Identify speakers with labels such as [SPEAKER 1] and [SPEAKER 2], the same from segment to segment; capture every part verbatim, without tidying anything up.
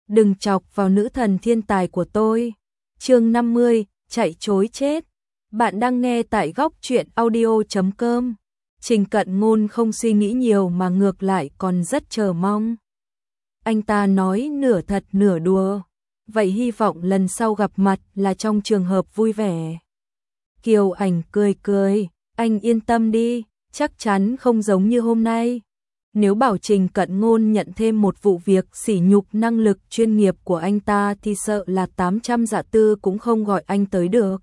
[SPEAKER 1] đừng chọc vào nữ thần thiên tài của tôi. Chương năm mươi, chạy trối chết. Bạn đang nghe tại góc truyện audio chấm com. Trình Cận Ngôn không suy nghĩ nhiều mà ngược lại còn rất chờ mong. Anh ta nói nửa thật nửa đùa, vậy hy vọng lần sau gặp mặt là trong trường hợp vui vẻ. Kiều Ảnh cười cười, anh yên tâm đi, chắc chắn không giống như hôm nay. Nếu bảo Trình Cận Ngôn nhận thêm một vụ việc sỉ nhục năng lực chuyên nghiệp của anh ta thì sợ là tám trăm dạ tư cũng không gọi anh tới được.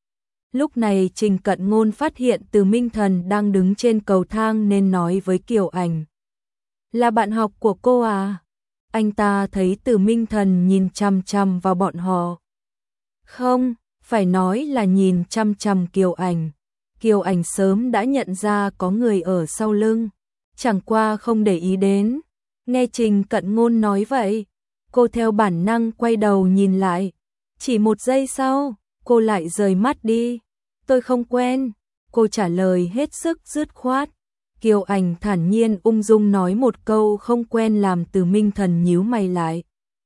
[SPEAKER 1] Lúc này Trình Cận Ngôn phát hiện Từ Minh Thần đang đứng trên cầu thang nên nói với Kiều Ảnh. Là bạn học của cô à? Anh ta thấy Từ Minh Thần nhìn chằm chằm vào bọn họ. Không, phải nói là nhìn chằm chằm Kiều Ảnh. Kiều Ảnh sớm đã nhận ra có người ở sau lưng, chẳng qua không để ý đến. Nghe Trình Cận Ngôn nói vậy, cô theo bản năng quay đầu nhìn lại. Chỉ một giây sau, cô lại rời mắt đi. Tôi không quen, cô trả lời hết sức dứt khoát. Kiều Ảnh thản nhiên ung dung nói một câu không quen làm Từ Minh Thần nhíu mày lại.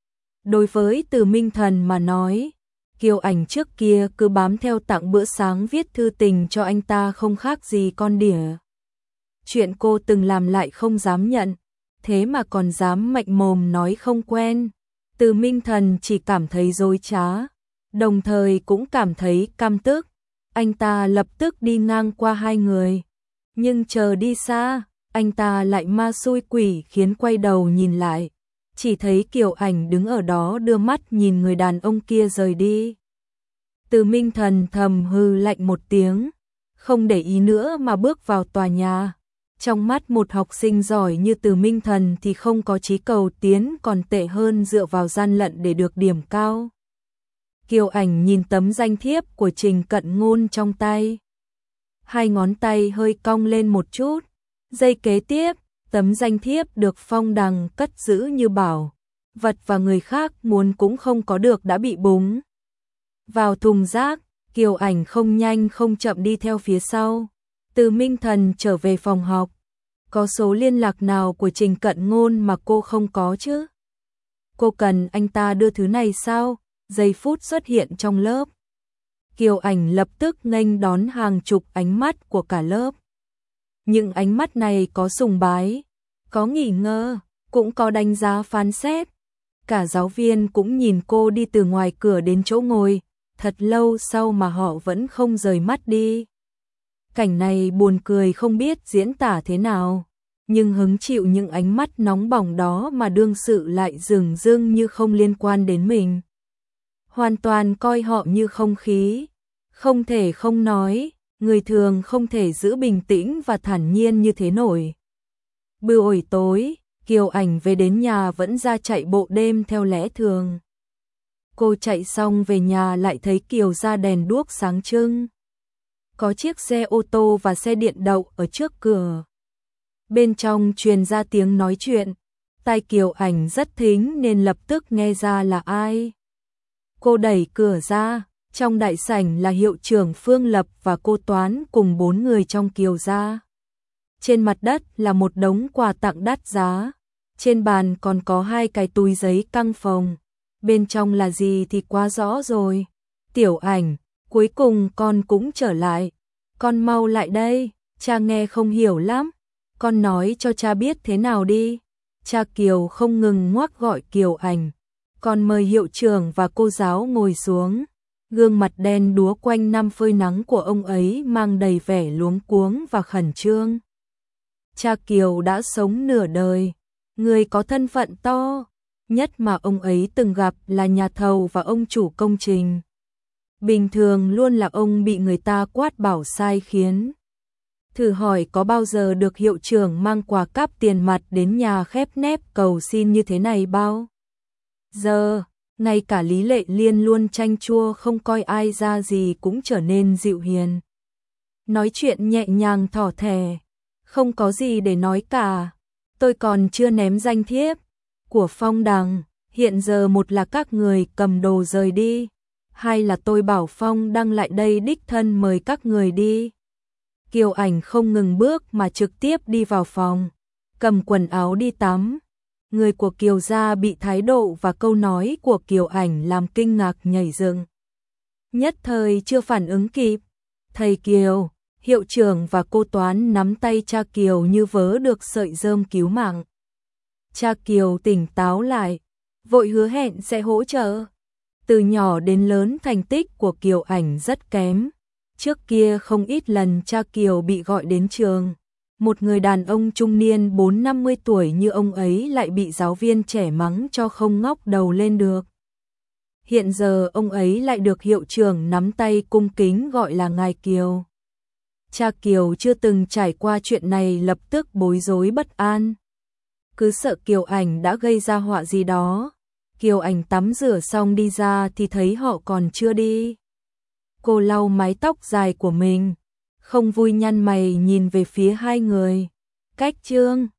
[SPEAKER 1] Đối với Từ Minh Thần mà nói, Kiều Ảnh trước kia cứ bám theo tặng bữa sáng viết thư tình cho anh ta không khác gì con đỉa. Chuyện cô từng làm lại không dám nhận, thế mà còn dám mạnh mồm nói không quen. Từ Minh Thần chỉ cảm thấy dối trá, đồng thời cũng cảm thấy căm tức. Anh ta lập tức đi ngang qua hai người, nhưng chờ đi xa, anh ta lại ma xui quỷ khiến quay đầu nhìn lại. Chỉ thấy Kiều Ảnh đứng ở đó đưa mắt nhìn người đàn ông kia rời đi. Từ Minh Thần thầm hừ lạnh một tiếng, không để ý nữa mà bước vào tòa nhà. Trong mắt một học sinh giỏi như Từ Minh Thần thì không có chí cầu tiến còn tệ hơn dựa vào gian lận để được điểm cao. Kiều Ảnh nhìn tấm danh thiếp của Trình Cận Ngôn trong tay. Hai ngón tay hơi cong lên một chút. Giây kế tiếp, tấm danh thiếp được Phong Đằng cất giữ như bảo vật và người khác muốn cũng không có được đã bị búng vào thùng rác. Kiều Ảnh không nhanh không chậm đi theo phía sau. Từ Minh Thần trở về phòng học. Có số liên lạc nào của Trình Cận Ngôn mà cô không có chứ? Cô cần anh ta đưa thứ này sao? Giây phút xuất hiện trong lớp, Kiều Ảnh lập tức nghênh đón hàng chục ánh mắt của cả lớp. Những ánh mắt này có sùng bái, có nghi ngờ, cũng có đánh giá phán xét. Cả giáo viên cũng nhìn cô đi từ ngoài cửa đến chỗ ngồi, thật lâu sau mà họ vẫn không rời mắt đi. Cảnh này buồn cười không biết diễn tả thế nào, nhưng hứng chịu những ánh mắt nóng bỏng đó mà đương sự lại dửng dưng như không liên quan đến mình. Hoàn toàn coi họ như không khí, không thể không nói, người thường không thể giữ bình tĩnh và thản nhiên như thế nổi. Buổi tối, Kiều Ảnh về đến nhà vẫn ra chạy bộ đêm theo lẽ thường. Cô chạy xong về nhà lại thấy Kiều ra đèn đuốc sáng trưng. Có chiếc xe ô tô và xe điện đậu ở trước cửa. Bên trong truyền ra tiếng nói chuyện, tai Kiều Ảnh rất thính nên lập tức nghe ra là ai. Cô đẩy cửa ra, trong đại sảnh là hiệu trưởng Phương Lập và cô Toán cùng bốn người trong Kiều gia. Trên mặt đất là một đống quà tặng đắt giá, trên bàn còn có hai cái túi giấy căng phồng. Bên trong là gì thì quá rõ rồi. Tiểu Ảnh, cuối cùng con cũng trở lại. Con mau lại đây, cha nghe không hiểu lắm. Con nói cho cha biết thế nào đi. Cha Kiều không ngừng ngoắc gọi Kiều Ảnh. Còn mời hiệu trưởng và cô giáo ngồi xuống. Gương mặt đen đúa quanh năm phơi nắng của ông ấy mang đầy vẻ luống cuống và khẩn trương. Cha Kiều đã sống nửa đời, người có thân phận to nhất mà ông ấy từng gặp là nhà thầu và ông chủ công trình. Bình thường luôn là ông bị người ta quát bảo sai khiến. Thử hỏi có bao giờ được hiệu trưởng mang quà cáp tiền mặt đến nhà khép nép cầu xin như thế này bao giờ? Ngay cả Lý Lệ Liên luôn chanh chua không coi ai ra gì cũng trở nên dịu hiền. Nói chuyện nhẹ nhàng thỏ thẻ, không có gì để nói cả. Tôi còn chưa ném danh thiếp của Phong Đằng, hiện giờ một là các người cầm đồ rời đi, hai là tôi bảo Phong Đăng lại đây đích thân mời các người đi. Kiều Ảnh không ngừng bước mà trực tiếp đi vào phòng, cầm quần áo đi tắm. Người của Kiều gia bị thái độ và câu nói của Kiều Ảnh làm kinh ngạc nhảy dựng. Nhất thời chưa phản ứng kịp. Thầy Kiều, hiệu trưởng và cô Toán nắm tay cha Kiều như vớ được sợi rơm cứu mạng. Cha Kiều tỉnh táo lại, vội hứa hẹn sẽ hỗ trợ. Từ nhỏ đến lớn thành tích của Kiều Ảnh rất kém. Trước kia không ít lần cha Kiều bị gọi đến trường. Một người đàn ông trung niên bốn năm mươi tuổi như ông ấy lại bị giáo viên trẻ mắng cho không ngóc đầu lên được. Hiện giờ ông ấy lại được hiệu trưởng nắm tay cung kính gọi là ngài Kiều. Cha Kiều chưa từng trải qua chuyện này lập tức bối rối bất an. Cứ sợ Kiều Ảnh đã gây ra họa gì đó. Kiều Ảnh tắm rửa xong đi ra thì thấy họ còn chưa đi. Cô lau mái tóc dài của mình, không vui nhăn mày nhìn về phía hai người. Cách Trương